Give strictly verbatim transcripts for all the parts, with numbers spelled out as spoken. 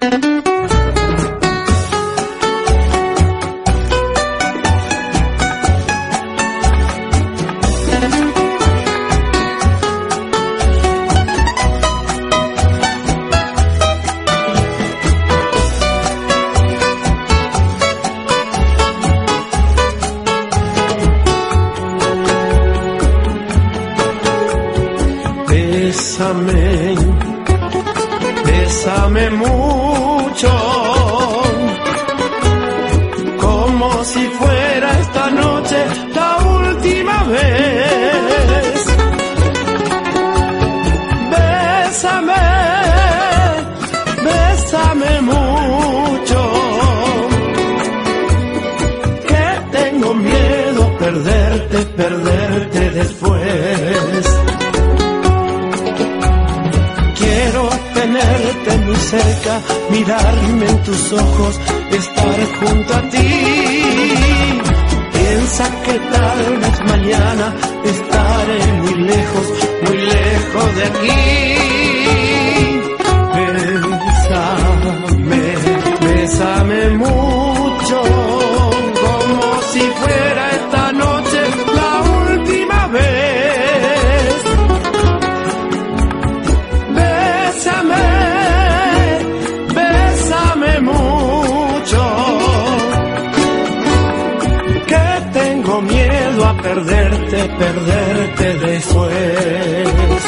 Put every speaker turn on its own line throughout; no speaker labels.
Bésame, bésame mucho, como si fuera esta noche la última vez. Bésame, bésame mucho, que tengo miedo a perderte, perderte después. Tenerte muy cerca, mirarme en tus ojos, estar junto a ti. Piensa que tal vez mañana estaré muy lejos, muy lejos de aquí. Bésame, bésame mucho, como si fuera esta noche la última vez. Bésame mucho, que tengo miedo a perderte, perderte después.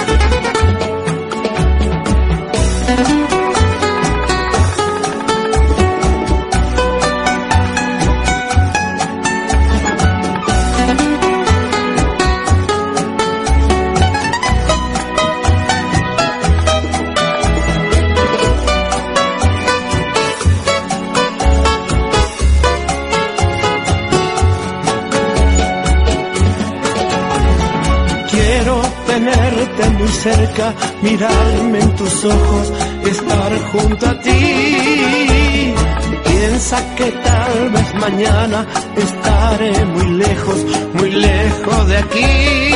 Tenerte muy cerca, mirarme en tus ojos, estar junto a ti. Piensa que tal vez mañana estaré muy lejos, muy lejos de aquí.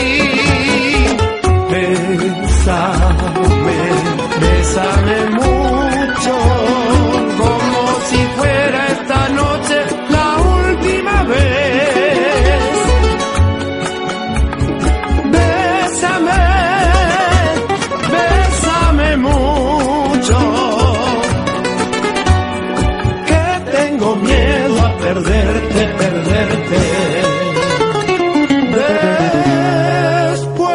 Bésame, bésame mucho, como si fuera esta noche la última vez. Bésame mucho, que tengo miedo a perderte, perderte después.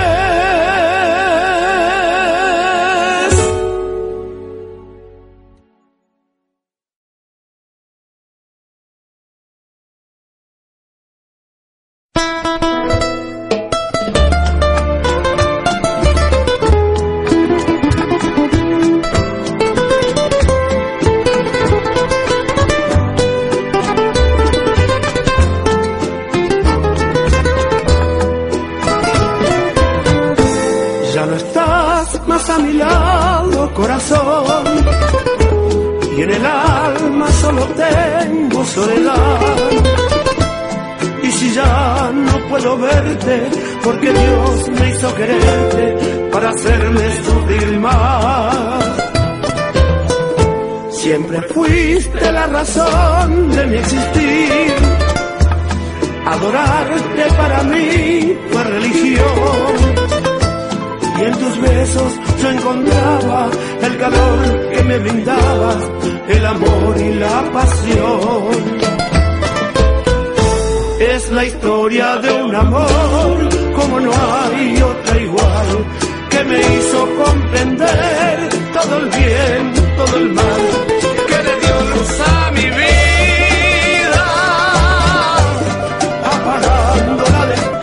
A mi lado, corazón, y en el alma solo tengo soledad. Y si ya no puedo verte, porque Dios me hizo quererte para hacerme sufrir más. Siempre fuiste la razón de mi existir, adorarte para mí fue religión. Y en tus besos yo encontraba el calor que me brindaba, el amor y la pasión. Es la historia de un amor como no hay otra igual, que me hizo comprender todo el bien, todo el mal, que le dio luz a mi vida, apagándola después.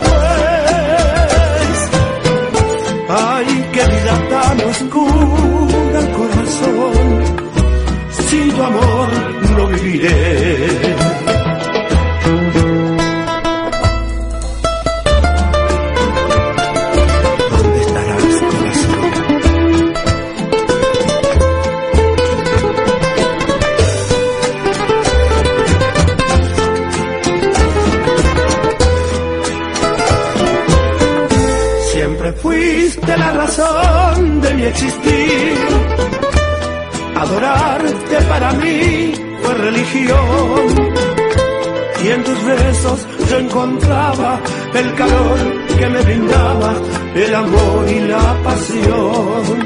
Ay, qué vida tan oscura el corazón, sin tu amor no viviré. ¿Dónde estarás, corazón? Siempre fuiste la razón de mi existir, Adorarte para mí fue religión, y en tus besos yo encontraba el calor que me brindaba el amor y la pasión.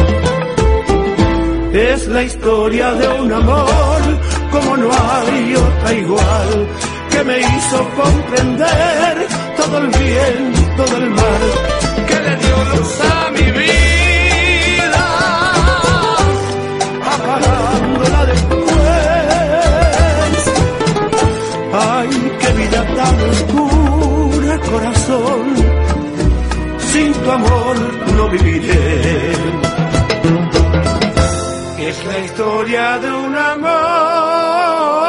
Es la historia de un amor como no hay otra igual, que me hizo comprender todo el bien, todo el mal, que le dio luz a mi vida, apagándola después. Ay, qué vida tan oscura, corazón, sin tu amor no viviré. Es la historia de un amor.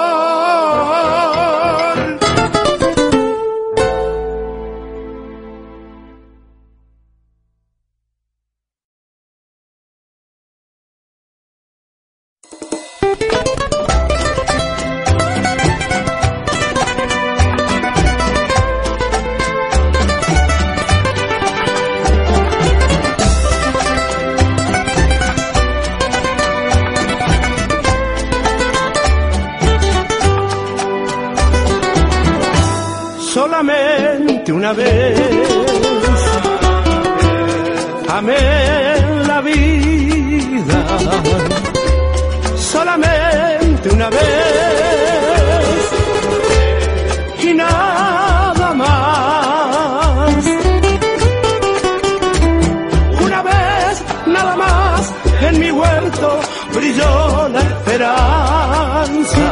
Solamente una vez amé la vida, solamente una vez y nada más. Una vez nada más en mi huerto brilló la esperanza,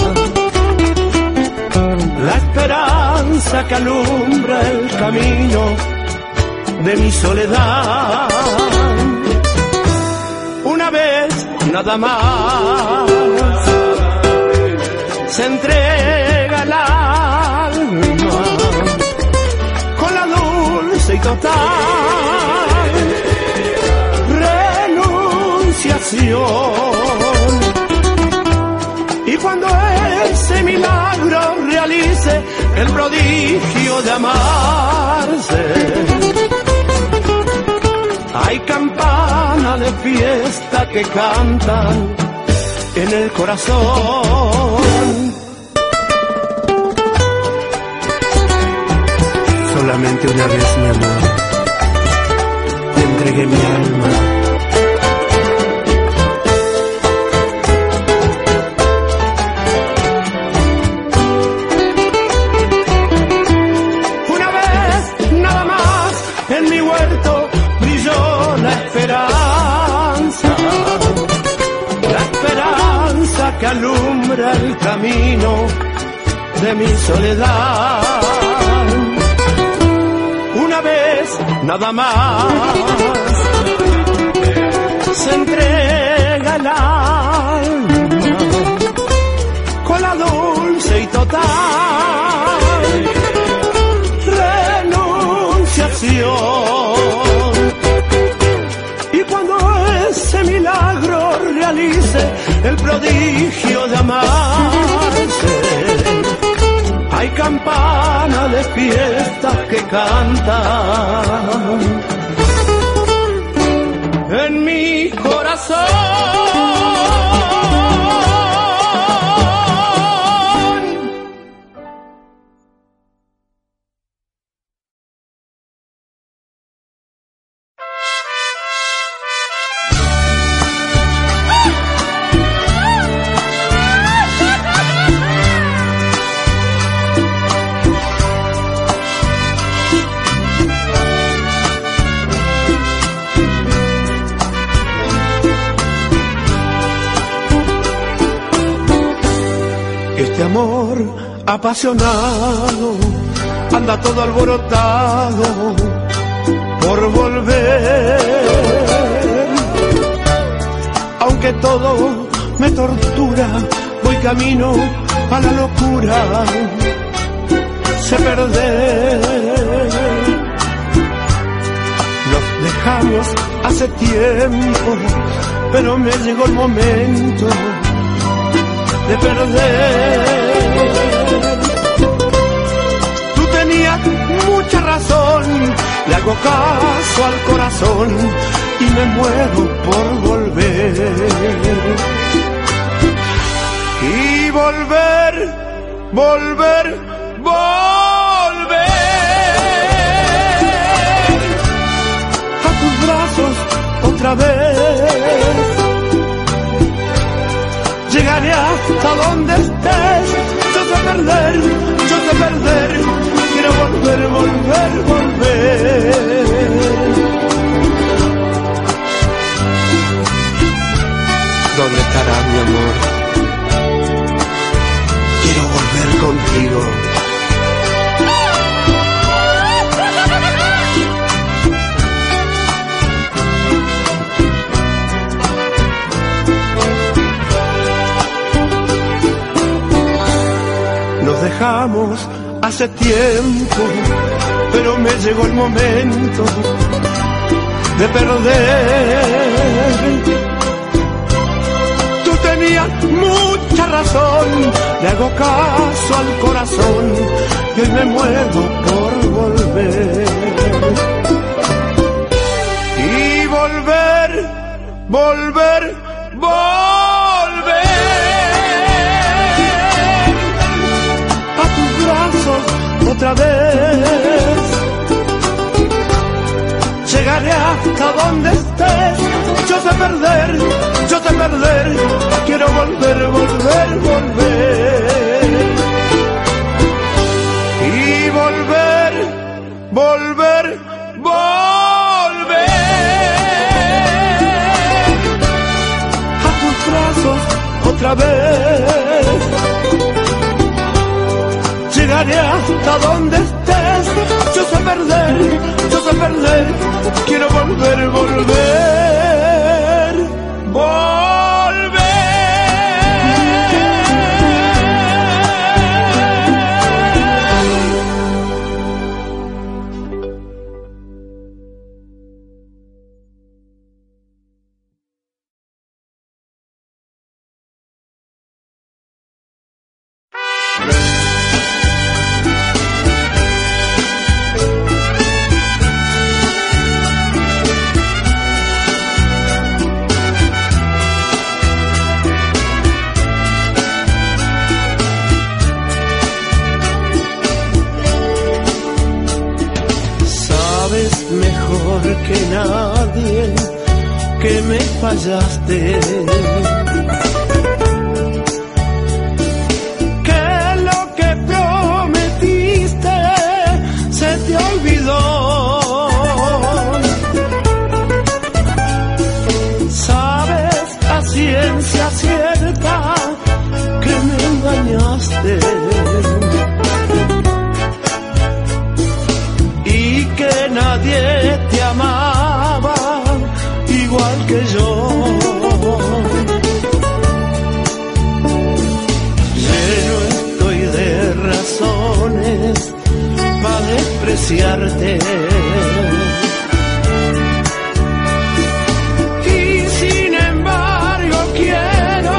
la esperanza que alumbra el camino de mi soledad. Una vez nada más se entrega el alma con la dulce y total renunciación. Y cuando ese milagro realice el prodigio de amarse, hay campanas de fiesta que cantan en el corazón. Solamente una vez, mi amor, te entregué mi alma. Que alumbra el camino de mi soledad. Una vez nada más se entrega el alma con la dulce y total renunciación. Y cuando ese milagro realice el prodigio de amarse, hay campanas de fiesta que cantan en mi corazón. Este amor apasionado anda todo alborotado por volver, aunque todo me tortura, voy camino a la locura, sé perder. Nos dejamos hace tiempo, pero me llegó el momento de perder. Tú tenías mucha razón, le hago caso al corazón, y me muero por volver. Y volver, volver, volver a tus brazos otra vez. Llegaré hasta donde estés. Yo sé perder, yo sé perder. Quiero volver, volver, volver. ¿Dónde estará mi amor? Quiero volver contigo. Nos dejamos hace tiempo, pero me llegó el momento de perder. Tú tenías mucha razón, le hago caso al corazón y hoy me muero por volver. Y volver, volver, volver a tus brazos otra vez. Llegaré hasta donde estés. Yo sé perder, yo sé perder. Quiero volver, volver, volver. Y volver, volver, volver a tus brazos otra vez. Llegaré hasta donde estés. Yo sé perder, yo sé perder. Quiero volver, volver, volver. Que nadie que me fallaste, que lo que prometiste se te olvidó. Sabes a ciencia cierta que me engañaste y que nadie te amaba igual que yo. Lleno estoy de razones para despreciarte. Y sin embargo quiero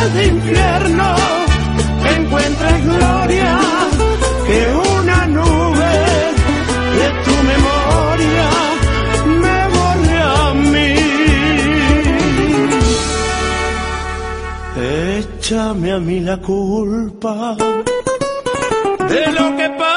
de infierno encuentres gloria, que una nube de tu memoria me borre a mí. Échame a mí la culpa de lo que pase.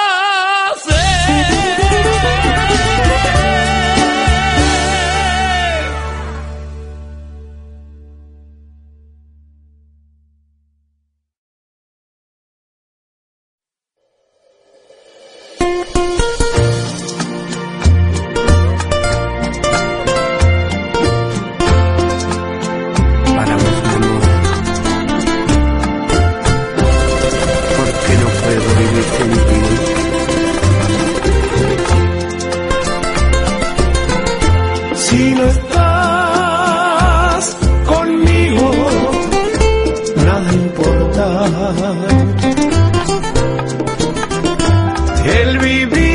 Si no estás conmigo, nada importa. El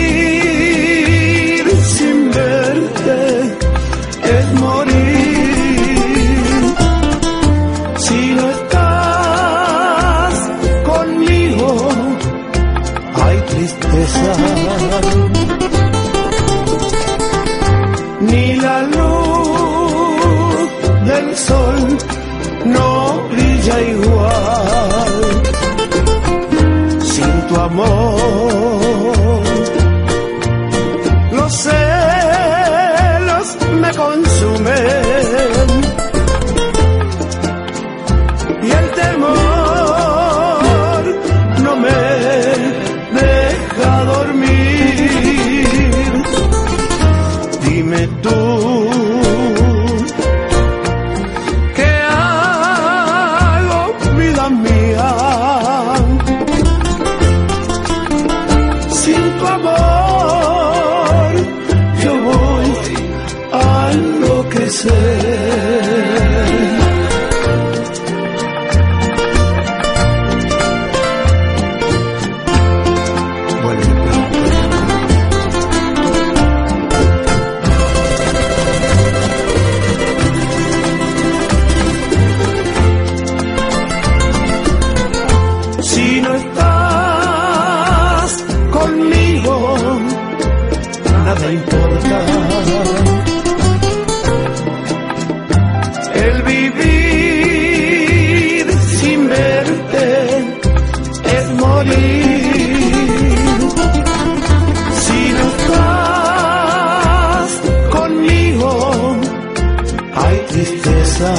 vivir sin verte es morir. Si no estás conmigo, hay tristeza. Ni la luz del sol no brilla igual sin tu amor. Los celos me consumen y el temor no me deja dormir. Dime tú, ¿qué hago, vida mía? Sin tu amor yo voy a enloquecer. Nada importa. El vivir sin verte es morir. Si no estás conmigo, hay tristeza.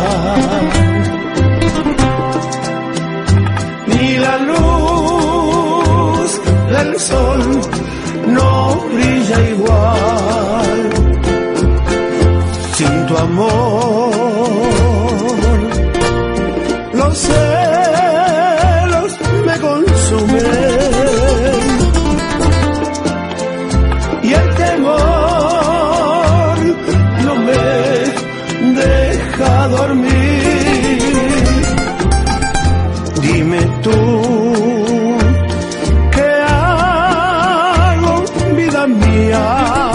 Ni la luz del sol no brilla igual sin tu amor. Los celos me consumen y el temor no me deja dormir. Dime tú, mía,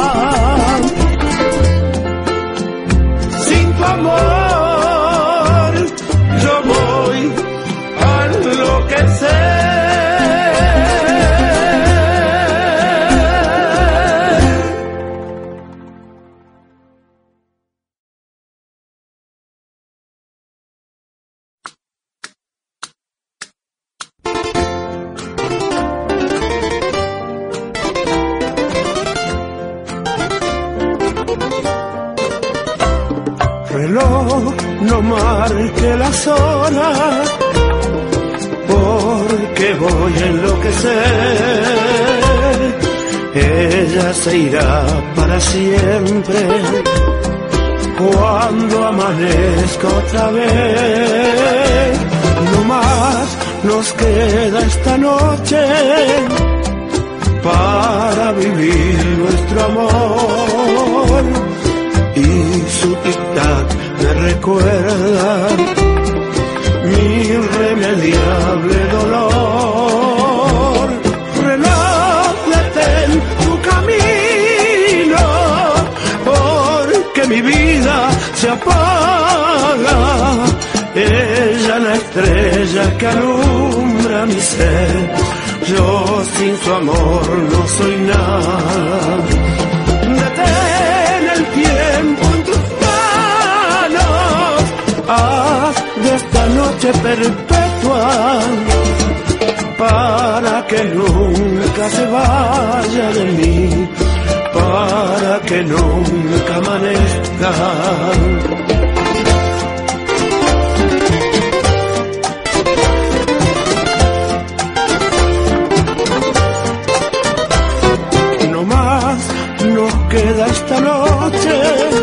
sin tu amor yo voy a enloquecer. Reloj, no marque las horas, porque voy a enloquecer. Ella se irá para siempre cuando amanezca otra vez. No más nos queda esta noche para vivir nuestro amor. Y su tic-tac me recuerda mi irremediable dolor. Reloj, detén tu camino, porque mi vida se apaga ella la estrella que alumbra mi ser. Yo sin su amor no soy nada. Detén el tiempo en tus manos, haz de esta noche perpetua, para que nunca se vaya de mí, para que nunca amanezca. No más nos queda esta noche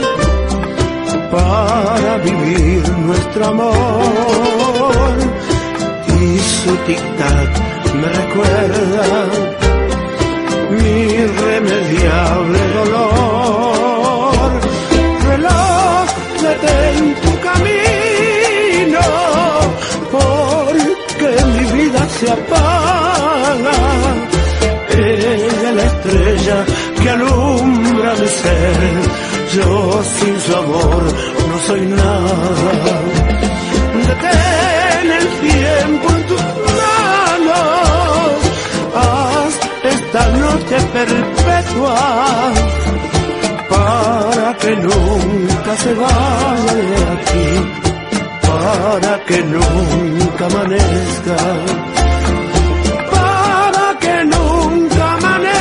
para vivir nuestro amor, y su tic-tac me recuerda mi irremediable dolor. Reloj, detén tu camino, porque mi vida se apaga. Ella es la estrella que alumbra mi ser. Yo sin su amor no soy nada. Detén el tiempo en tus manos, haz esta noche perpetua, para que nunca se vaya de aquí, para que nunca amanezca, para que nunca amanezca.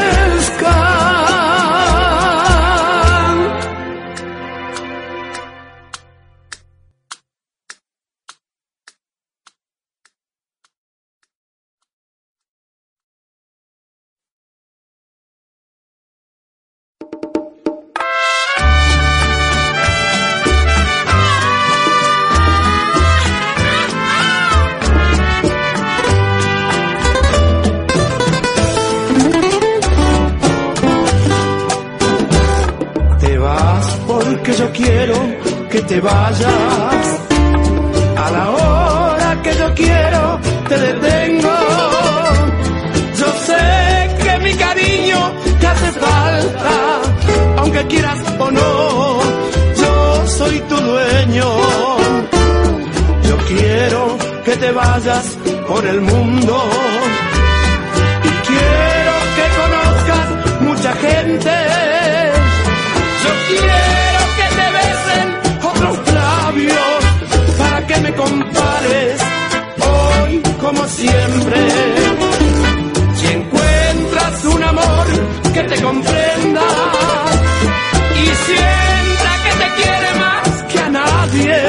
Porque yo quiero que te vayas, a la hora que yo quiero te detengo. Yo sé que mi cariño te hace falta, aunque quieras o no, yo soy tu dueño. Yo quiero que te vayas por el mundo, y quiero que conozcas mucha gente. Yo quiero que te besen otros labios, para que me compares hoy como siempre. Si encuentras un amor que te comprenda y sienta que te quiere más que a nadie,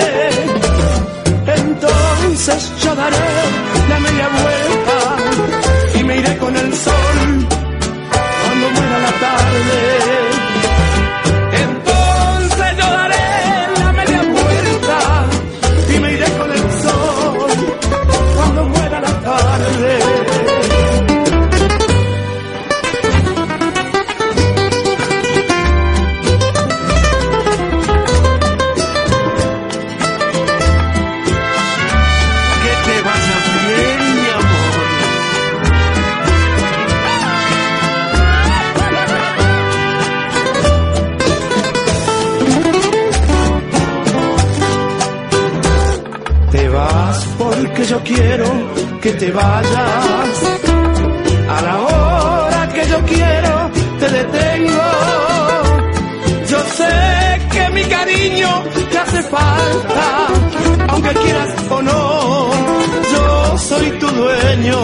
entonces yo daré la media vuelta y me iré con el sol cuando muera la tarde. Porque yo quiero que te vayas, a la hora que yo quiero te detengo. Yo sé que mi cariño te hace falta, aunque quieras o no, yo soy tu dueño.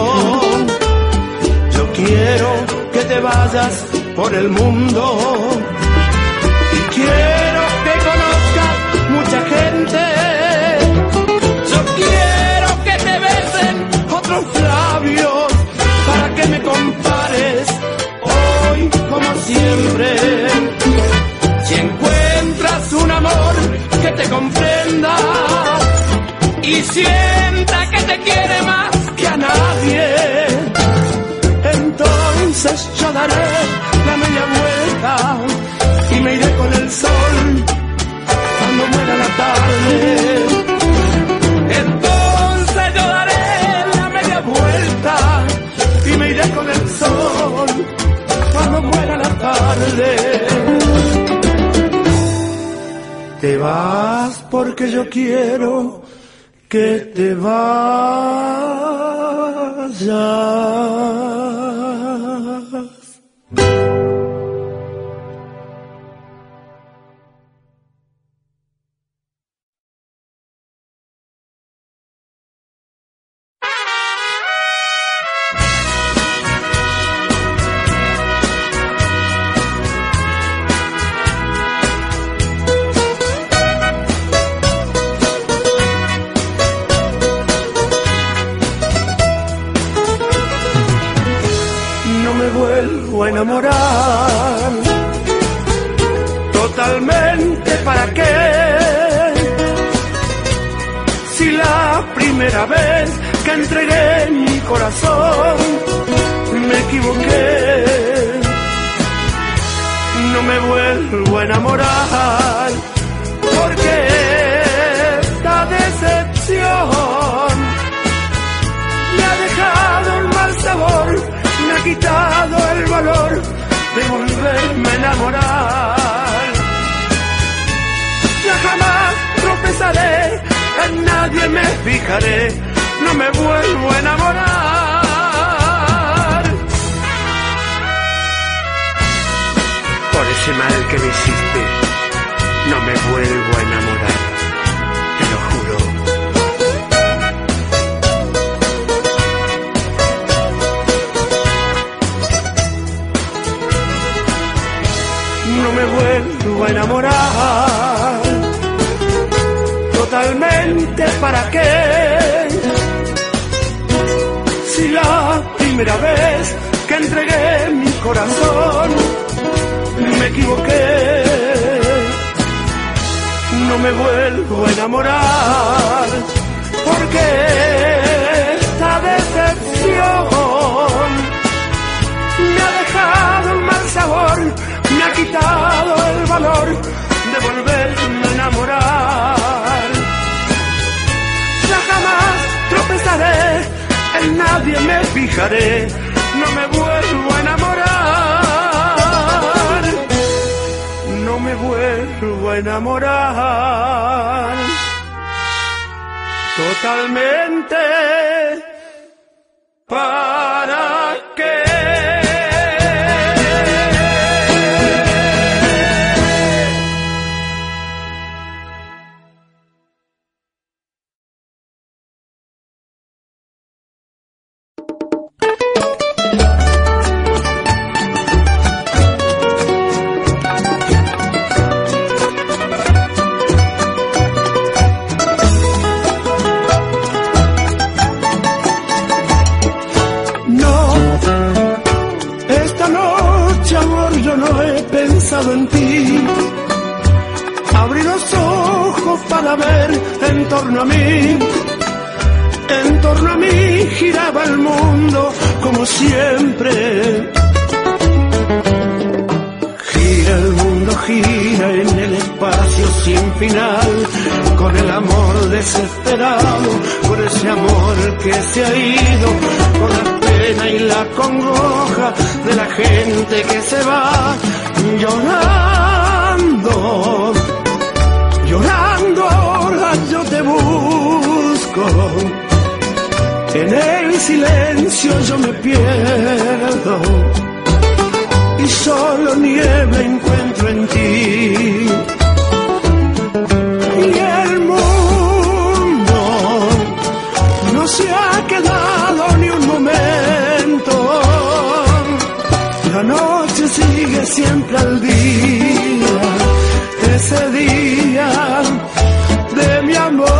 Yo quiero que te vayas por el mundo, y quiero que conozcas mucha gente. Labios, para que me compares hoy como siempre. Si encuentras un amor que te comprenda y sienta que te quiere más que a nadie, entonces yo daré la media vuelta y me iré con el sol cuando muera la tarde. Entonces yo daré vuelta y me iré con el sol cuando muera la tarde. Te vas porque yo quiero que te vayas. Vuelvo a enamorar totalmente. ¿Para qué? Si la primera vez que entregué mi corazón me equivoqué, no me vuelvo a enamorar, porque esta decepción me ha dejado un mal sabor, me ha quitado el valor de volverme a enamorar. Ya jamás tropezaré, en nadie me fijaré, no me vuelvo a enamorar. Por ese mal que me hiciste, no me vuelvo a enamorar, te lo juro. No me vuelvo a enamorar totalmente. ¿Para qué? Si la primera vez que entregué mi corazón me equivoqué, no me vuelvo a enamorar, porque esta decepción me ha dejado un mal sabor, me ha quitado el valor de volverme a enamorar. Ya jamás tropezaré, en nadie me fijaré, no me vuelvo a enamorar, no me vuelvo a enamorar totalmente. ¿Para qué? En ti, abrí los ojos para ver en torno a mí, en torno a mí giraba el mundo como siempre. Gira el mundo, gira en el espacio sin final, con el amor desesperado, con ese amor que se ha ido, con la pena y la congoja de la gente que se va. Llorando, llorando ahora yo te busco, en el silencio yo me pierdo, y solo niebla encuentro en ti. Y el mundo no se ha quedado ni un momento, la noche sigue siempre al día, ese día de mi amor.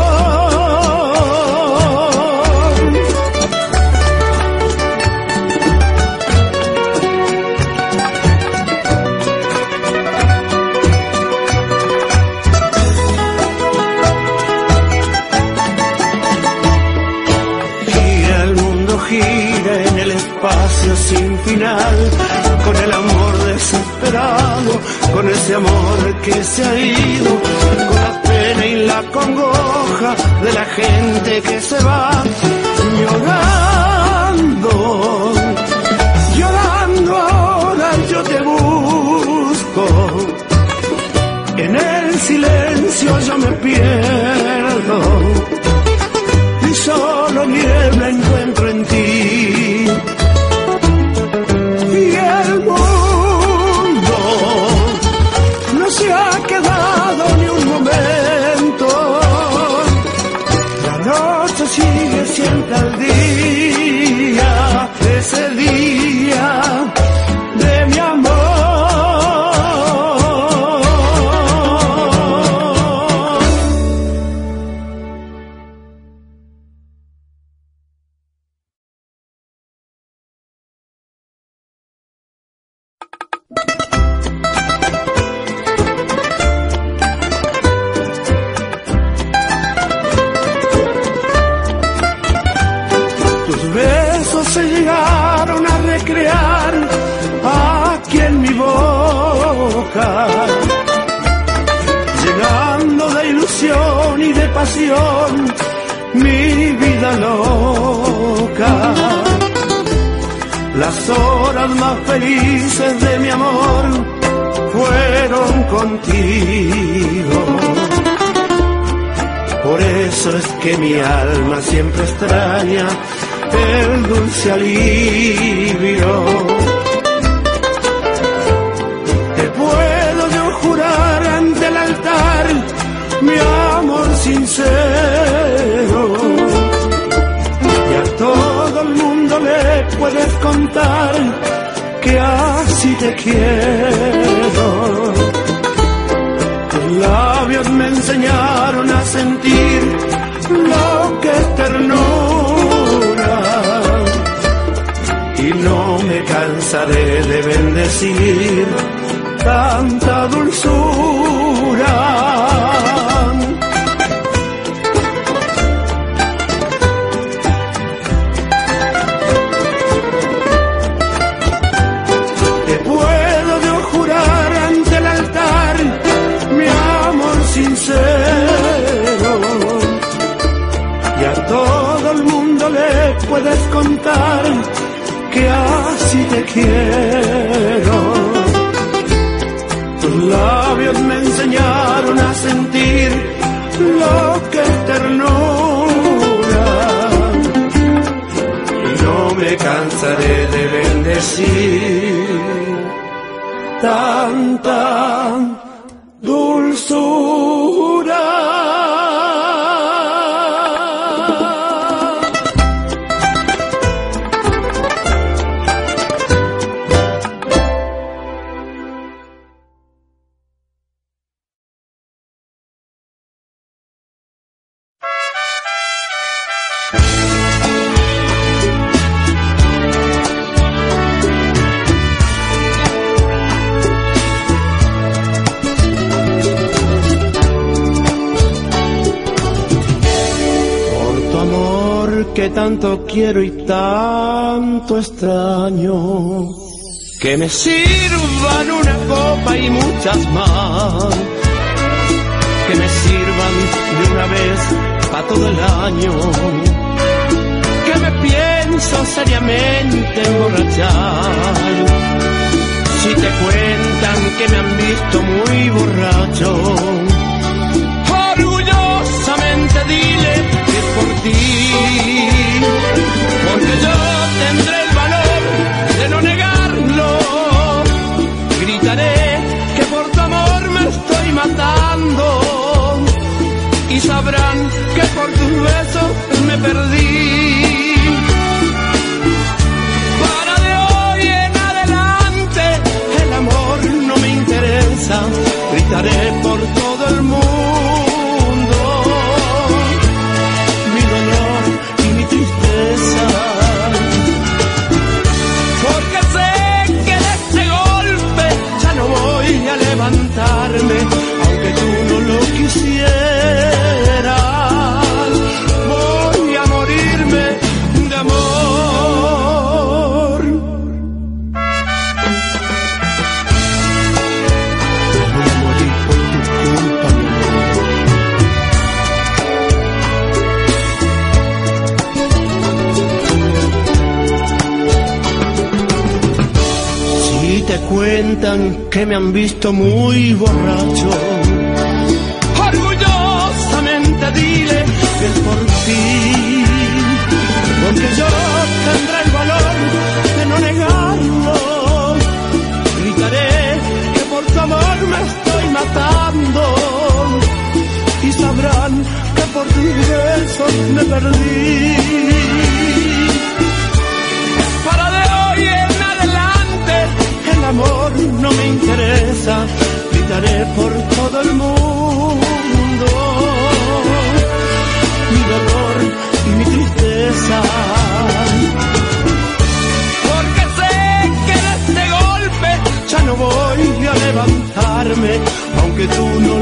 Gira el mundo, gira en el espacio sin final, con el amor desesperado, con ese amor que se ha ido, con la pena y la congoja de la gente que se va. Llorando, llorando ahora yo te busco, en el silencio yo me pierdo, loca, llenando de ilusión y de pasión mi vida loca. Las horas más felices de mi amor fueron contigo. Por eso es que mi alma siempre extraña el dulce alivio. Te puedo yo jurar ante el altar mi amor sincero, y a todo el mundo le puedes contar que así te quiero. Tus labios me enseñaron a sentir lo que es ternura, y no me cansaré de bendecir tanta dulzura. Te puedo yo jurar ante el altar mi amor sincero, y a todo el mundo le puedes contar que así te quiero. Tus labios me enseñaron a sentir lo que es ternura, y no me cansaré de bendecir tanta dulzura. Que tanto quiero y tanto extraño, que me sirvan una copa y muchas más, que me sirvan de una vez pa' todo el año, que me pienso seriamente emborrachar. Si te cuentan que me han visto muy borracho, orgullosamente dile que es por ti, porque yo tendré el valor de no negarlo. Gritaré que por tu amor me estoy matando, y sabrán que por tus besos me perdí. Para de hoy en adelante el amor no me interesa. Gritaré por todo el mundo mi dolor y mi tristeza, porque sé que de este golpe ya no voy a levantarme, aunque tú no lo quisieras. Voy a morirme de amor. Voy a morir por tu culpa, mi amor. Si te cuentan que me han visto muy borracho, orgullosamente dile que es por ti, porque yo tendré el valor de no negarlo. Gritaré que por tu amor me estoy matando, y sabrán que por tus besos me perdí. Para de hoy en adelante el amor no me interesa. Gritaré por todo el mundo mi dolor y mi tristeza, porque sé que de este golpe ya no voy a levantarme, aunque tú no